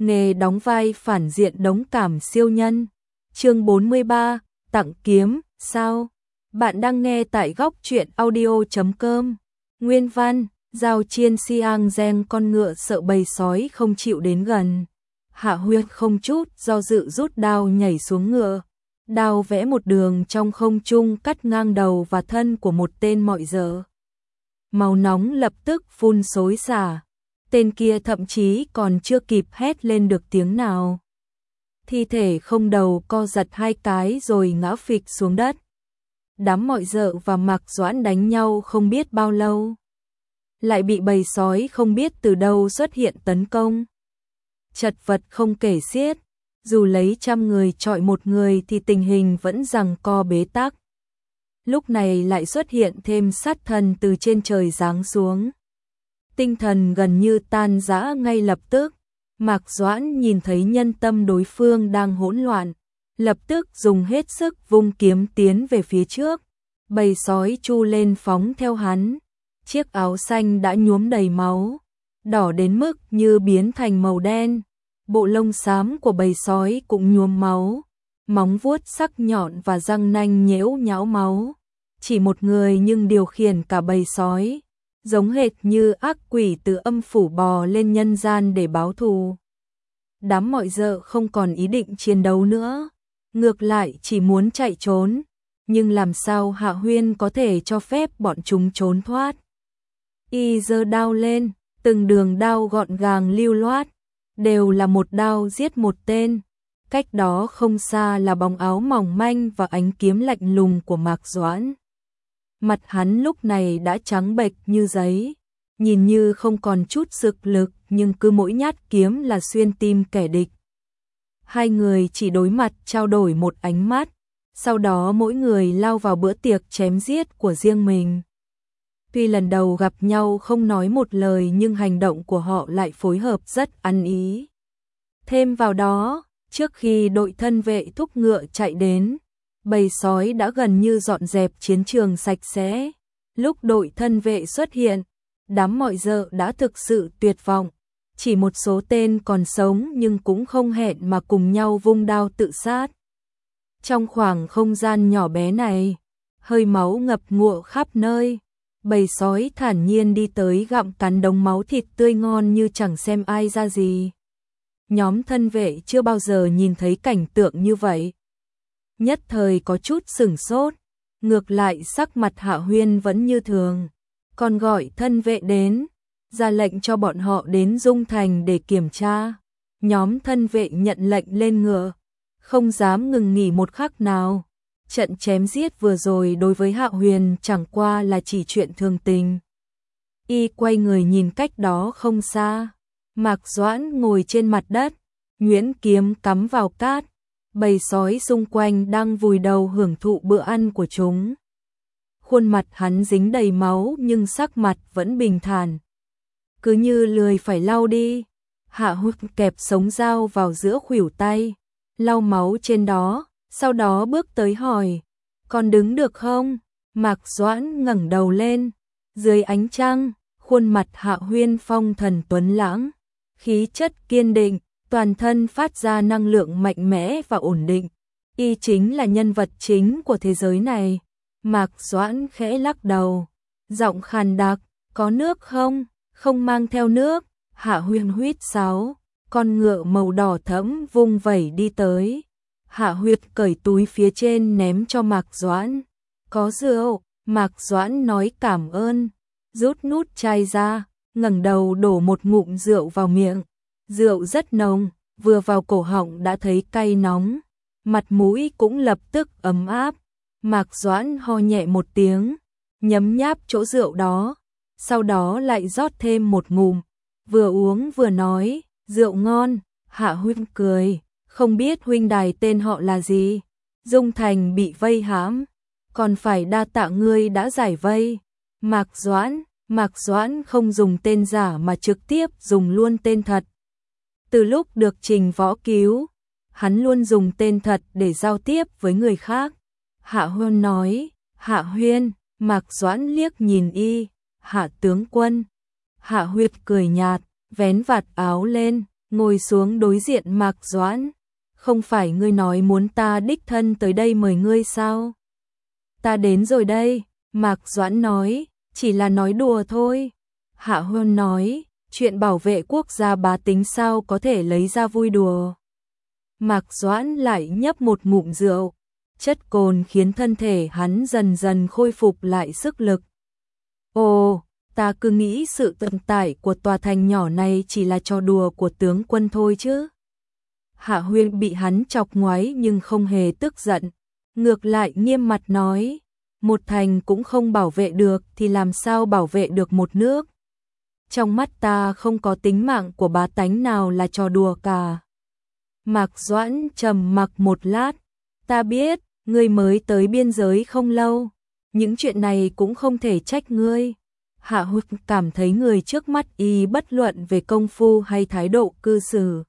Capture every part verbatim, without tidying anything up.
nghề đóng vai phản diện đống cảm siêu nhân. Chương bốn mươi ba, tặng kiếm, sao? Bạn đang nghe tại góc truyện audio chấm com. Nguyên văn, Giao Chiên Siang Geng con ngựa sợ bầy sói không chịu đến gần. Hạ Huyên không chút do dự rút đao nhảy xuống ngựa. Đao vẽ một đường trong không trung cắt ngang đầu và thân của một tên mọi dở. Máu nóng lập tức phun xối xả. Tên kia thậm chí còn chưa kịp hét lên được tiếng nào. Thi thể không đầu co giật hai cái rồi ngã phịch xuống đất. Đám mọi dợ và Mạc Doãn đánh nhau không biết bao lâu. Lại bị bầy sói không biết từ đâu xuất hiện tấn công. Chật vật không kể xiết. Dù lấy trăm người chọi một người thì tình hình vẫn giằng co bế tắc. Lúc này lại xuất hiện thêm sát thần từ trên trời giáng xuống. Tinh thần gần như tan rã ngay lập tức. Mạc Doãn nhìn thấy nhân tâm đối phương đang hỗn loạn, lập tức dùng hết sức vung kiếm tiến về phía trước. Bầy sói chu lên phóng theo hắn. Chiếc áo xanh đã nhuốm đầy máu, đỏ đến mức như biến thành màu đen. Bộ lông xám của bầy sói cũng nhuốm máu, móng vuốt sắc nhọn và răng nanh nhễu nhão máu. Chỉ một người nhưng điều khiển cả bầy sói, giống hệt như ác quỷ từ âm phủ bò lên nhân gian để báo thù. Đám mọi dợ không còn ý định chiến đấu nữa, ngược lại chỉ muốn chạy trốn, nhưng làm sao Hạ Huyên có thể cho phép bọn chúng trốn thoát. Y giơ đao lên, từng đường đao gọn gàng lưu loát, đều là một đao giết một tên. Cách đó không xa là bóng áo mỏng manh và ánh kiếm lạnh lùng của Mạc Doãn. Mặt hắn lúc này đã trắng bệch như giấy, nhìn như không còn chút sức lực, nhưng cứ mỗi nhát kiếm là xuyên tim kẻ địch. Hai người chỉ đối mặt trao đổi một ánh mắt, sau đó mỗi người lao vào bữa tiệc chém giết của riêng mình. Tuy lần đầu gặp nhau không nói một lời nhưng hành động của họ lại phối hợp rất ăn ý. Thêm vào đó, trước khi đội thân vệ thúc ngựa chạy đến, bầy sói đã gần như dọn dẹp chiến trường sạch sẽ. Lúc đội thân vệ xuất hiện, đám mọi dợ đã thực sự tuyệt vọng. Chỉ một số tên còn sống nhưng cũng không hẹn mà cùng nhau vung đao tự sát. Trong khoảng không gian nhỏ bé này, hơi máu ngập ngụa khắp nơi. Bầy sói thản nhiên đi tới gặm cắn đống máu thịt tươi ngon như chẳng xem ai ra gì. Nhóm thân vệ chưa bao giờ nhìn thấy cảnh tượng như vậy. Nhất thời có chút sửng sốt, ngược lại sắc mặt Hạ Huyên vẫn như thường. Còn gọi thân vệ đến, ra lệnh cho bọn họ đến Dung Thành để kiểm tra. Nhóm thân vệ nhận lệnh lên ngựa, không dám ngừng nghỉ một khắc nào. Trận chém giết vừa rồi đối với Hạ Huyền chẳng qua là chỉ chuyện thường tình. Y quay người nhìn cách đó không xa. Mạc Doãn ngồi trên mặt đất, nhuyễn kiếm cắm vào cát. Bầy sói xung quanh đang vùi đầu hưởng thụ bữa ăn của chúng. Khuôn mặt hắn dính đầy máu nhưng sắc mặt vẫn bình thản. Cứ như lười phải lau đi. Hạ Huyên kẹp sống dao vào giữa khuỷu tay, lau máu trên đó. Sau đó bước tới hỏi, còn đứng được không? Mạc Doãn ngẩng đầu lên, dưới ánh trăng, khuôn mặt Hạ Huyên phong thần tuấn lãng, khí chất kiên định, toàn thân phát ra năng lượng mạnh mẽ và ổn định. Y chính là nhân vật chính của thế giới này. Mạc Doãn khẽ lắc đầu, giọng khàn đặc, có nước không? Không mang theo nước. Hạ Huyên huýt sáo, con ngựa màu đỏ thẫm vung vẩy đi tới. Hạ Huyên cởi túi phía trên ném cho Mạc Doãn. Có rượu. Mạc Doãn nói cảm ơn, rút nút chai ra, ngẩng đầu đổ một ngụm rượu vào miệng. Rượu rất nồng, vừa vào cổ họng đã thấy cay nóng, mặt mũi cũng lập tức ấm áp. Mạc Doãn ho nhẹ một tiếng, nhấm nháp chỗ rượu đó, sau đó lại rót thêm một ngụm, vừa uống vừa nói, rượu ngon. Hạ Huyên cười, không biết huynh đài tên họ là gì? Dung Thành bị vây hãm, còn phải đa tạ ngươi đã giải vây. Mạc Doãn, Mạc Doãn không dùng tên giả mà trực tiếp dùng luôn tên thật. Từ lúc được Trình Võ cứu, hắn luôn dùng tên thật để giao tiếp với người khác. Hạ Huyên nói, Hạ Huyên. Mạc Doãn liếc nhìn y, Hạ tướng quân. Hạ Huyên cười nhạt, vén vạt áo lên, ngồi xuống đối diện Mạc Doãn. Không phải ngươi nói muốn ta đích thân tới đây mời ngươi sao? Ta đến rồi đây, Mạc Doãn nói, chỉ là nói đùa thôi. Hạ Huân nói, chuyện bảo vệ quốc gia bá tính sao có thể lấy ra vui đùa. Mạc Doãn lại nhấp một ngụm rượu, chất cồn khiến thân thể hắn dần dần khôi phục lại sức lực. Ồ, ta cứ nghĩ sự tồn tại của tòa thành nhỏ này chỉ là trò đùa của tướng quân thôi chứ. Hạ Huyên bị hắn chọc ngoáy nhưng không hề tức giận, ngược lại nghiêm mặt nói, một thành cũng không bảo vệ được thì làm sao bảo vệ được một nước. Trong mắt ta không có tính mạng của bá tánh nào là trò đùa cả. Mạc Doãn trầm mặc một lát, ta biết, ngươi mới tới biên giới không lâu, những chuyện này cũng không thể trách ngươi. Hạ Huyên cảm thấy người trước mắt y bất luận về công phu hay thái độ cư xử,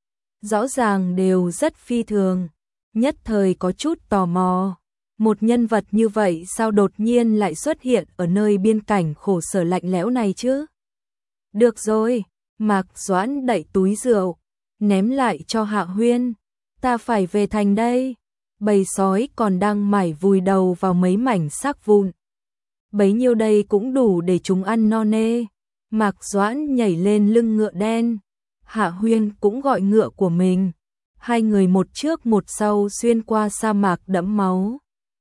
rõ ràng đều rất phi thường, nhất thời có chút tò mò. Một nhân vật như vậy sao đột nhiên lại xuất hiện ở nơi biên cảnh khổ sở lạnh lẽo này chứ? Được rồi, Mạc Doãn đẩy túi rượu, ném lại cho Hạ Huyên. Ta phải về thành đây. Bầy sói còn đang mải vùi đầu vào mấy mảnh xác vụn. Bấy nhiêu đây cũng đủ để chúng ăn no nê. Mạc Doãn nhảy lên lưng ngựa đen. Hạ Huyên cũng gọi ngựa của mình. Hai người một trước một sau xuyên qua sa mạc đẫm máu.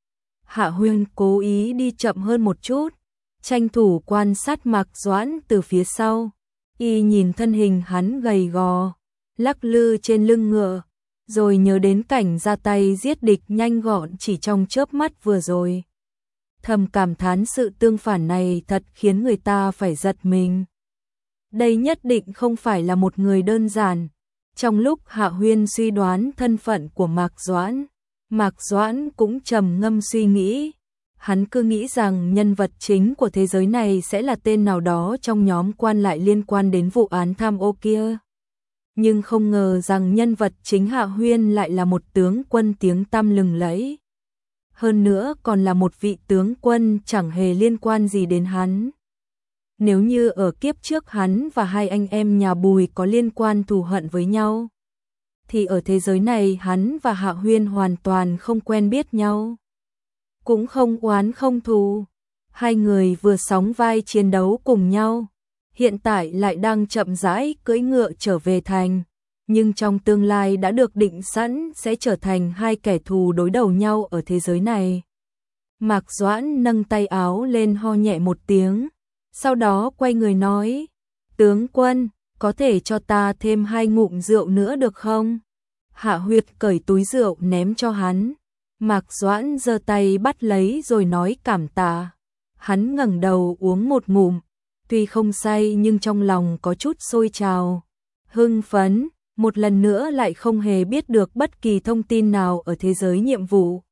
Hạ Huyên cố ý đi chậm hơn một chút, tranh thủ quan sát Mạc Doãn từ phía sau. Y nhìn thân hình hắn gầy gò, lắc lư trên lưng ngựa, rồi nhớ đến cảnh ra tay giết địch nhanh gọn chỉ trong chớp mắt vừa rồi. Thầm cảm thán sự tương phản này thật khiến người ta phải giật mình. Đây nhất định không phải là một người đơn giản. Trong lúc Hạ Huyên suy đoán thân phận của Mạc Doãn, Mạc Doãn cũng trầm ngâm suy nghĩ. Hắn cứ nghĩ rằng nhân vật chính của thế giới này sẽ là tên nào đó trong nhóm quan lại liên quan đến vụ án tham ô kia. Nhưng không ngờ rằng nhân vật chính Hạ Huyên lại là một tướng quân tiếng tăm lừng lẫy. Hơn nữa còn là một vị tướng quân chẳng hề liên quan gì đến hắn. Nếu như ở kiếp trước hắn và hai anh em nhà Bùi có liên quan thù hận với nhau, thì ở thế giới này hắn và Hạ Huyên hoàn toàn không quen biết nhau. Cũng không oán không thù. Hai người vừa sóng vai chiến đấu cùng nhau, hiện tại lại đang chậm rãi cưỡi ngựa trở về thành, nhưng trong tương lai đã được định sẵn sẽ trở thành hai kẻ thù đối đầu nhau ở thế giới này. Mạc Doãn nâng tay áo lên ho nhẹ một tiếng, sau đó quay người nói, tướng quân, có thể cho ta thêm hai ngụm rượu nữa được không? Hạ Huyên cởi túi rượu ném cho hắn. Mạc Doãn giơ tay bắt lấy rồi nói cảm tạ. Hắn ngẩng đầu uống một ngụm, tuy không say nhưng trong lòng có chút sôi trào, hưng phấn, một lần nữa lại không hề biết được bất kỳ thông tin nào ở thế giới nhiệm vụ.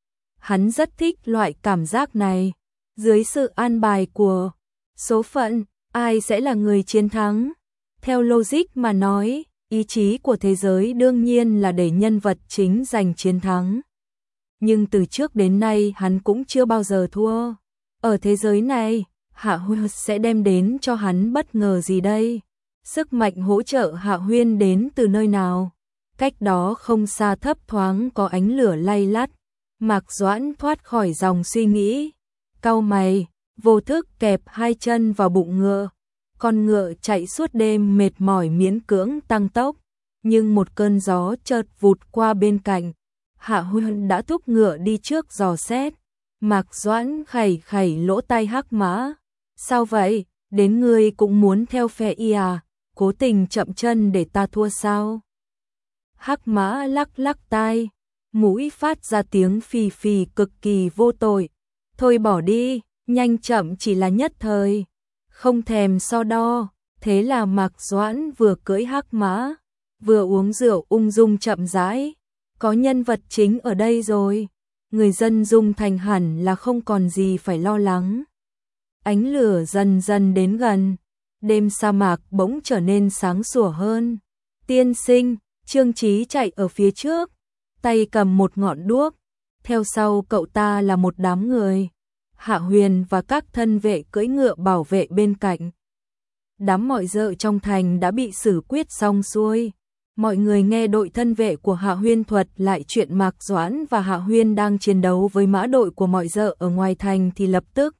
Hắn rất thích loại cảm giác này, dưới sự an bài của số phận, ai sẽ là người chiến thắng? Theo logic mà nói, ý chí của thế giới đương nhiên là để nhân vật chính giành chiến thắng. Nhưng từ trước đến nay hắn cũng chưa bao giờ thua. Ở thế giới này, Hạ Huyên sẽ đem đến cho hắn bất ngờ gì đây? Sức mạnh hỗ trợ Hạ Huyên đến từ nơi nào? Cách đó không xa thấp thoáng có ánh lửa lay lắt. Mạc Doãn thoát khỏi dòng suy nghĩ, cau mày, vô thức kẹp hai chân vào bụng ngựa. Con ngựa chạy suốt đêm mệt mỏi miễn cưỡng tăng tốc, nhưng một cơn gió chợt vụt qua bên cạnh. Hạ Huyên đã thúc ngựa đi trước dò xét. Mạc Doãn khẩy khẩy lỗ tai Hắc Mã. Sao vậy, đến ngươi cũng muốn theo phe y à, cố tình chậm chân để ta thua sao? Hắc Mã lắc lắc tai, mũi phát ra tiếng phì phì cực kỳ vô tội. Thôi bỏ đi, nhanh chậm chỉ là nhất thời, không thèm so đo. Thế là Mạc Doãn vừa cưỡi Hắc Mã, vừa uống rượu ung dung chậm rãi. Có nhân vật chính ở đây rồi, người dân Dung Thành hẳn là không còn gì phải lo lắng. Ánh lửa dần dần đến gần, đêm sa mạc bỗng trở nên sáng sủa hơn. Tiên sinh, Trương Chí chạy ở phía trước, tay cầm một ngọn đuốc, theo sau cậu ta là một đám người. Hạ Huyền và các thân vệ cưỡi ngựa bảo vệ bên cạnh. đám mọi dợ trong thành đã bị xử quyết xong xuôi. Mọi người nghe đội thân vệ của Hạ Huyên thuật lại chuyện Mạc Doãn và Hạ Huyên đang chiến đấu với mã đội của mọi dợ ở ngoài thành thì lập tức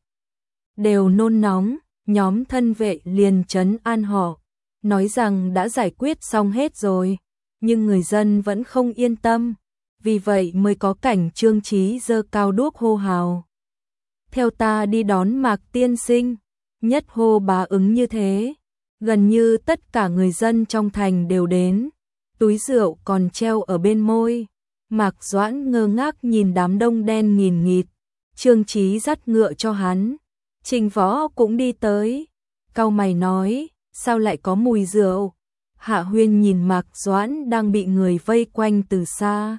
đều nôn nóng, nhóm thân vệ liền trấn an họ, nói rằng đã giải quyết xong hết rồi, nhưng người dân vẫn không yên tâm, vì vậy mới có cảnh Trương Chí giơ cao đuốc hô hào. Theo ta đi đón Mạc tiên sinh, nhất hô bá ứng như thế, gần như tất cả người dân trong thành đều đến, túi rượu còn treo ở bên môi. Mạc Doãn ngơ ngác nhìn đám đông đen nghìn nghịt, Trương Chí dắt ngựa cho hắn, Trình Võ cũng đi tới, cau mày nói, sao lại có mùi rượu? Hạ Huyên nhìn Mạc Doãn đang bị người vây quanh từ xa,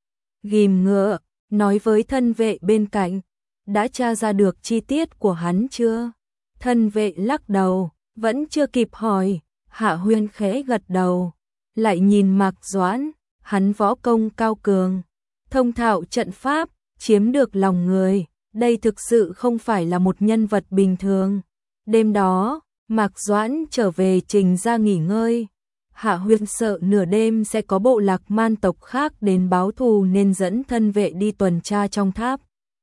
ghim ngựa, nói với thân vệ bên cạnh, đã tra ra được chi tiết của hắn chưa? Thân vệ lắc đầu, vẫn chưa kịp hỏi, Hạ Huyên khẽ gật đầu, lại nhìn Mạc Doãn, hắn võ công cao cường, thông thạo trận pháp, chiếm được lòng người, đây thực sự không phải là một nhân vật bình thường. Đêm đó, Mạc Doãn trở về Trình gia nghỉ ngơi. Hạ Huyên sợ nửa đêm sẽ có bộ lạc man tộc khác đến báo thù nên dẫn thân vệ đi tuần tra trong tháp.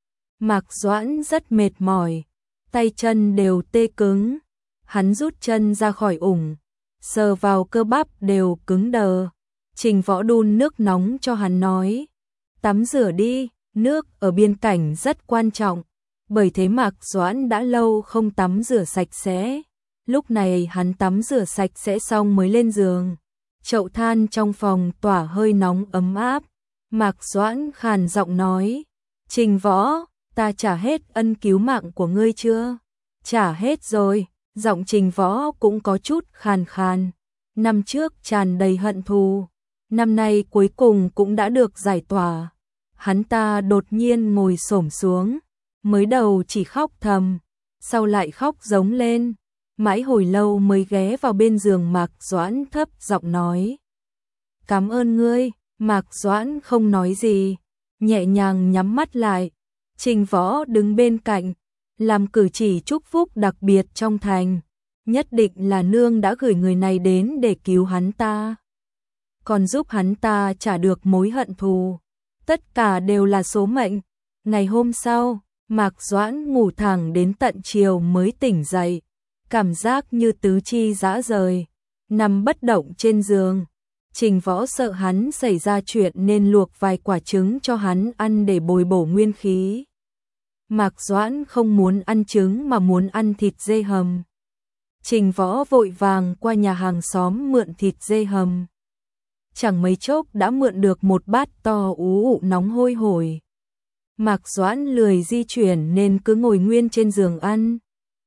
Mạc Doãn rất mệt mỏi, tay chân đều tê cứng, hắn rút chân ra khỏi ủng, sờ vào cơ bắp đều cứng đờ. Trình Võ đun nước nóng cho hắn nói, tắm rửa đi, nước ở biên cảnh rất quan trọng, bởi thế Mạc Doãn đã lâu không tắm rửa sạch sẽ. Lúc này hắn tắm rửa sạch sẽ xong mới lên giường. Chậu than trong phòng tỏa hơi nóng ấm áp. Mạc Doãn khàn giọng nói, Trình Võ, ta trả hết ân cứu mạng của ngươi chưa? Trả hết rồi. Giọng Trình Võ cũng có chút khàn khàn. Năm trước tràn đầy hận thù, năm nay cuối cùng cũng đã được giải tỏa. Hắn ta đột nhiên ngồi xổm xuống, mới đầu chỉ khóc thầm, sau lại khóc giống lên. Mãi hồi lâu mới ghé vào bên giường Mạc Doãn thấp giọng nói, cảm ơn ngươi. Mạc Doãn không nói gì, nhẹ nhàng nhắm mắt lại. Trình Võ đứng bên cạnh, làm cử chỉ chúc phúc đặc biệt trong thành, nhất định là nương đã gửi người này đến để cứu hắn ta, còn giúp hắn ta trả được mối hận thù. Tất cả đều là số mệnh. Ngày hôm sau, Mạc Doãn ngủ thẳng đến tận chiều mới tỉnh dậy, cảm giác như tứ chi rã rời, nằm bất động trên giường. Trình Võ sợ hắn xảy ra chuyện nên luộc vài quả trứng cho hắn ăn để bồi bổ nguyên khí. Mạc Doãn không muốn ăn trứng mà muốn ăn thịt dê hầm. Trình Võ vội vàng qua nhà hàng xóm mượn thịt dê hầm. Chẳng mấy chốc đã mượn được một bát to ú ụ nóng hôi hổi. Mạc Doãn lười di chuyển nên cứ ngồi nguyên trên giường ăn.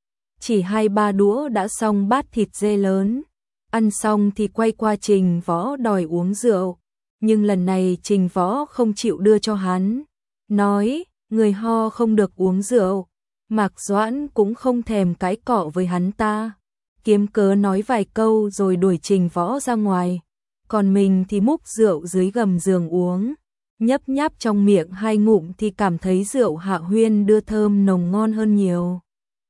Chỉ hai ba đũa đã xong bát thịt dê lớn. Ăn xong thì quay qua Trình Võ đòi uống rượu. Nhưng lần này Trình Võ không chịu đưa cho hắn. Nói, người ho không được uống rượu. Mạc Doãn cũng không thèm cãi cọ với hắn ta. Kiếm cớ nói vài câu rồi đuổi Trình Võ ra ngoài. Còn mình thì múc rượu dưới gầm giường uống. Nhấp nháp trong miệng hai ngụm thì cảm thấy rượu Hạ Huyên đưa thơm nồng ngon hơn nhiều.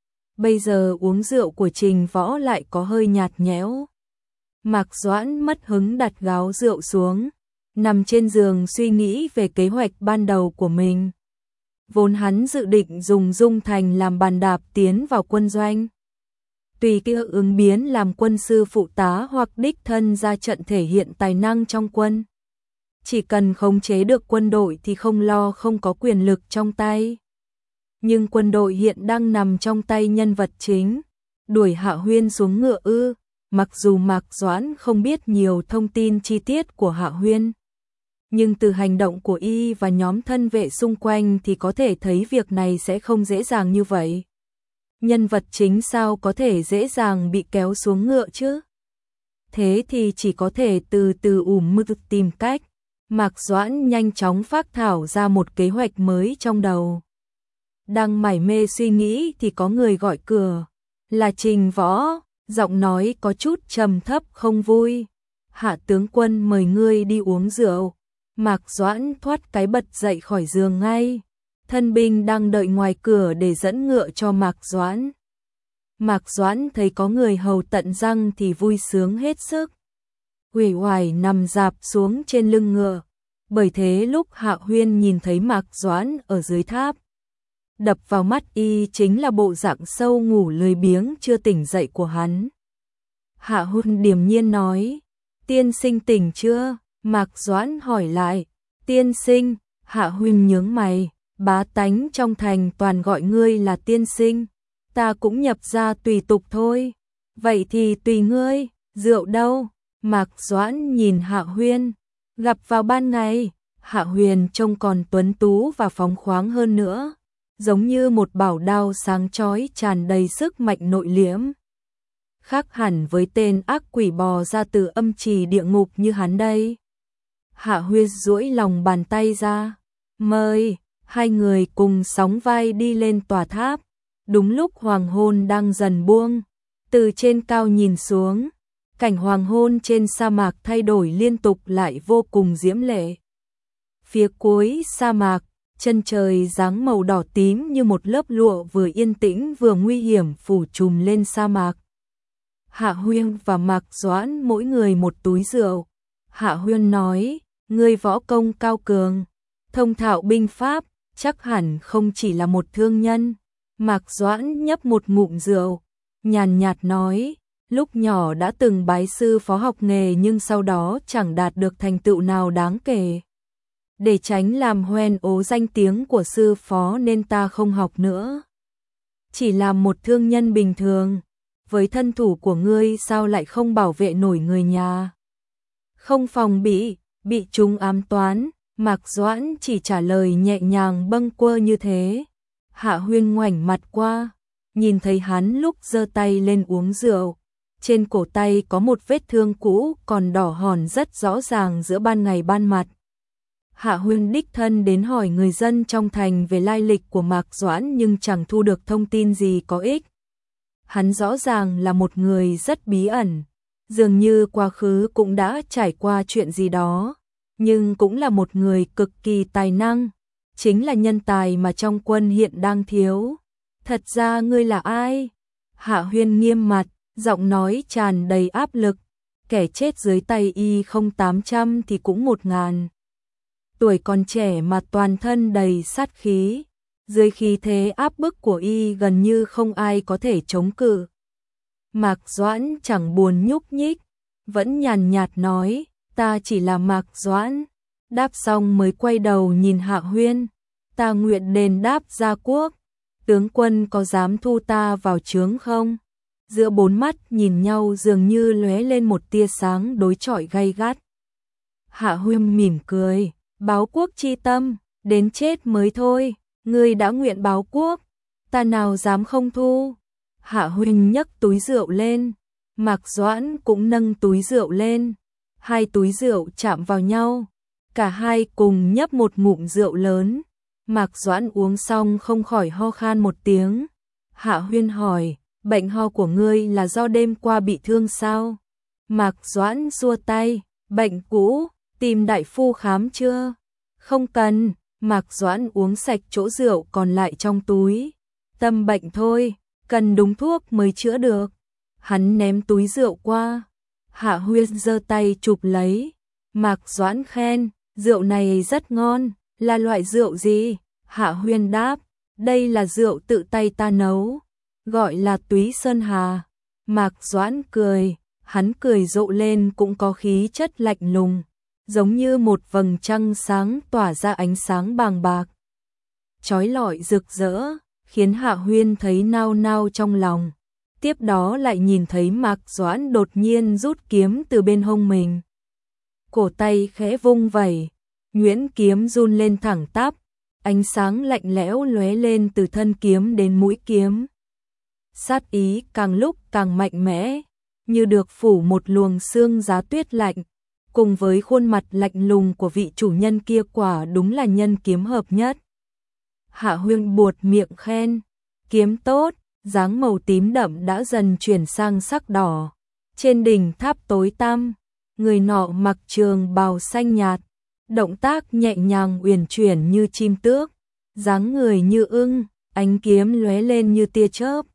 Bây giờ uống rượu của Trình Võ lại có hơi nhạt nhẽo. Mạc Doãn mất hứng đặt gáo rượu xuống, nằm trên giường suy nghĩ về kế hoạch ban đầu của mình. Vốn hắn dự định dùng Dung Thành làm bàn đạp tiến vào quân doanh. Tùy kia ứng biến làm quân sư phụ tá hoặc đích thân ra trận thể hiện tài năng trong quân. Chỉ cần khống chế được quân đội thì không lo không có quyền lực trong tay. Nhưng quân đội hiện đang nằm trong tay nhân vật chính. Đuổi Hạ Huyên xuống ngựa ư? Mặc dù Mạc Doãn không biết nhiều thông tin chi tiết của Hạ Huyên, nhưng từ hành động của y và nhóm thân vệ xung quanh thì có thể thấy việc này sẽ không dễ dàng như vậy. Nhân vật chính sao có thể dễ dàng bị kéo xuống ngựa chứ? Thế thì chỉ có thể từ từ ủm mực tìm cách. Mạc Doãn nhanh chóng phác thảo ra một kế hoạch mới trong đầu. Đang mải mê suy nghĩ thì có người gọi cửa. Là Trình Võ, giọng nói có chút trầm thấp không vui. Hạ tướng quân mời ngươi đi uống rượu. Mạc Doãn thoát cái bật dậy khỏi giường ngay. Thân binh đang đợi ngoài cửa để dẫn ngựa cho Mạc Doãn. Mạc Doãn thấy có người hầu tận răng thì vui sướng hết sức. Uể oải nằm rạp xuống trên lưng ngựa. Bởi thế lúc Hạ Huyên nhìn thấy Mạc Doãn ở dưới tháp, đập vào mắt y chính là bộ dạng sâu ngủ lười biếng chưa tỉnh dậy của hắn. Hạ Huyên điềm nhiên nói, tiên sinh tỉnh chưa? Mạc Doãn hỏi lại, tiên sinh. Hạ Huyên nhướng mày, bá tánh trong thành toàn gọi ngươi là tiên sinh, ta cũng nhập ra tùy tục thôi. Vậy thì tùy ngươi, rượu đâu? Mạc Doãn nhìn Hạ Huyên, gặp vào ban ngày, Hạ Huyên trông còn tuấn tú và phóng khoáng hơn nữa, giống như một bảo đao sáng chói tràn đầy sức mạnh nội liễm. Khác hẳn với tên ác quỷ bò ra từ âm trì địa ngục như hắn đây. Hạ Huyên duỗi lòng bàn tay ra, mời. Hai người cùng sóng vai đi lên tòa tháp. Đúng lúc hoàng hôn đang dần buông, từ trên cao nhìn xuống, cảnh hoàng hôn trên sa mạc thay đổi liên tục lại vô cùng diễm lệ. Phía cuối sa mạc, chân trời dáng màu đỏ tím như một lớp lụa vừa yên tĩnh vừa nguy hiểm phủ trùm lên sa mạc. Hạ Huyên và Mạc Doãn mỗi người một túi rượu. Hạ Huyên nói, ngươi võ công cao cường, thông thạo binh pháp, chắc hẳn không chỉ là một thương nhân. Mạc Doãn nhấp một ngụm rượu, nhàn nhạt nói, lúc nhỏ đã từng bái sư phó học nghề nhưng sau đó chẳng đạt được thành tựu nào đáng kể. Để tránh làm hoen ố danh tiếng của sư phó nên ta không học nữa. Chỉ làm một thương nhân bình thường, với thân thủ của ngươi sao lại không bảo vệ nổi người nhà? Không phòng bị, bị chúng ám toán. Mạc Doãn chỉ trả lời nhẹ nhàng bâng quơ như thế. Hạ Huyên ngoảnh mặt qua, nhìn thấy hắn lúc giơ tay lên uống rượu. Trên cổ tay có một vết thương cũ còn đỏ hòn rất rõ ràng giữa ban ngày ban mặt. Hạ Huyên đích thân đến hỏi người dân trong thành về lai lịch của Mạc Doãn nhưng chẳng thu được thông tin gì có ích. Hắn rõ ràng là một người rất bí ẩn, dường như quá khứ cũng đã trải qua chuyện gì đó. Nhưng cũng là một người cực kỳ tài năng, chính là nhân tài mà trong quân hiện đang thiếu. Thật ra ngươi là ai? Hạ Huyên nghiêm mặt, giọng nói tràn đầy áp lực, kẻ chết dưới tay y không tám trăm thì cũng một ngàn. Tuổi còn trẻ mà toàn thân đầy sát khí, dưới khí thế áp bức của y gần như không ai có thể chống cự. Mạc Doãn chẳng buồn nhúc nhích, vẫn nhàn nhạt nói, ta chỉ là Mạc Doãn. Đáp xong mới quay đầu nhìn Hạ Huyên, ta nguyện đền đáp gia quốc, tướng quân có dám thu ta vào trướng không? Giữa bốn mắt nhìn nhau dường như lóe lên một tia sáng đối chọi gay gắt. Hạ Huyên mỉm cười, báo quốc chi tâm, đến chết mới thôi, ngươi đã nguyện báo quốc, ta nào dám không thu. Hạ Huyên nhấc túi rượu lên, Mạc Doãn cũng nâng túi rượu lên, hai túi rượu chạm vào nhau, cả hai cùng nhấp một ngụm rượu lớn. Mạc Doãn uống xong không khỏi ho khan một tiếng. Hạ Huyên hỏi, bệnh ho của ngươi là do đêm qua bị thương sao? Mạc Doãn xua tay, bệnh cũ, tìm đại phu khám chưa? Không cần. Mạc Doãn uống sạch chỗ rượu còn lại trong túi. Tâm bệnh thôi, cần đúng thuốc mới chữa được. Hắn ném túi rượu qua. Hạ Huyên giơ tay chụp lấy. Mạc Doãn khen, rượu này rất ngon, là loại rượu gì? Hạ Huyên đáp, đây là rượu tự tay ta nấu, gọi là Túy Sơn Hà. Mạc Doãn cười, hắn cười rộ lên cũng có khí chất lạnh lùng, giống như một vầng trăng sáng tỏa ra ánh sáng bàng bạc, chói lọi rực rỡ, khiến Hạ Huyên thấy nao nao trong lòng. Tiếp đó lại nhìn thấy Mạc Doãn đột nhiên rút kiếm từ bên hông mình. Cổ tay khẽ vung vẩy, nhuyễn kiếm run lên thẳng tắp, ánh sáng lạnh lẽo lóe lên từ thân kiếm đến mũi kiếm. Sát ý càng lúc càng mạnh mẽ, như được phủ một luồng sương giá tuyết lạnh, cùng với khuôn mặt lạnh lùng của vị chủ nhân kia quả đúng là nhân kiếm hợp nhất. Hạ Huyên buột miệng khen, kiếm tốt, dáng màu tím đậm đã dần chuyển sang sắc đỏ. Trên đỉnh tháp tối tăm, người nọ mặc trường bào xanh nhạt, động tác nhẹ nhàng uyển chuyển như chim tước, dáng người như ưng, ánh kiếm lóe lên như tia chớp,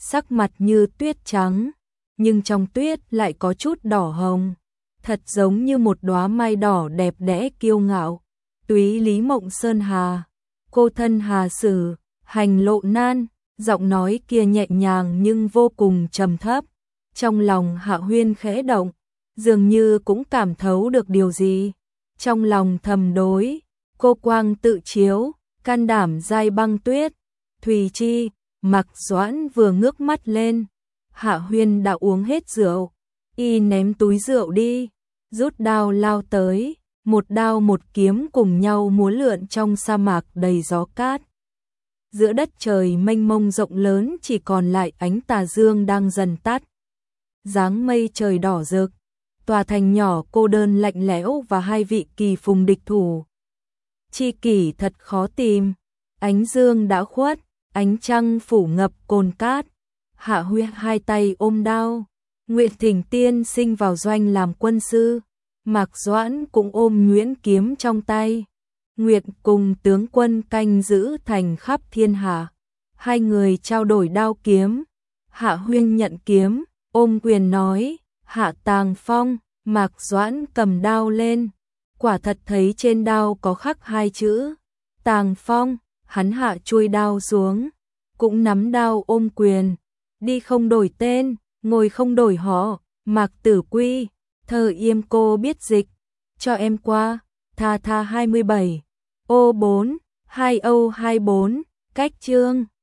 sắc mặt như tuyết trắng, nhưng trong tuyết lại có chút đỏ hồng, thật giống như một đóa mai đỏ đẹp đẽ kiêu ngạo. Túy Lý Mộng Sơn Hà, cô thân Hà Sử, hành lộ nan, giọng nói kia nhẹ nhàng nhưng vô cùng trầm thấp. Trong lòng Hạ Huyên khẽ động, dường như cũng cảm thấu được điều gì. Trong lòng thầm đối, cô quang tự chiếu, can đảm dai băng tuyết. Thùy Chi, Mạc Doãn vừa ngước mắt lên, Hạ Huyên đã uống hết rượu, y ném túi rượu đi, rút đao lao tới, một đao một kiếm cùng nhau múa lượn trong sa mạc đầy gió cát. Giữa đất trời mênh mông rộng lớn chỉ còn lại ánh tà dương đang dần tắt. Dáng mây trời đỏ rực, tòa thành nhỏ cô đơn lạnh lẽo và hai vị kỳ phùng địch thủ. Chi kỷ thật khó tìm, ánh dương đã khuất, ánh trăng phủ ngập cồn cát. Hạ Huyên hai tay ôm đao, nguyện thỉnh tiên sinh vào doanh làm quân sư. Mạc Doãn cũng ôm nhuyễn kiếm trong tay, nguyện cùng tướng quân canh giữ thành khắp thiên hạ. Hai người trao đổi đao kiếm, Hạ Huyên nhận kiếm, ôm quyền nói, Hạ Tàng Phong. Mạc Doãn cầm đao lên, quả thật thấy trên đao có khắc hai chữ Tàng Phong. Hắn hạ chuôi đao xuống, cũng nắm đao ôm quyền, đi không đổi tên, ngồi không đổi họ. Mạc Tử Quy, thơ yêm cô biết dịch, cho em qua, tha tha hai mươi bảy, ô bốn, hai âu hai bốn, cách chương.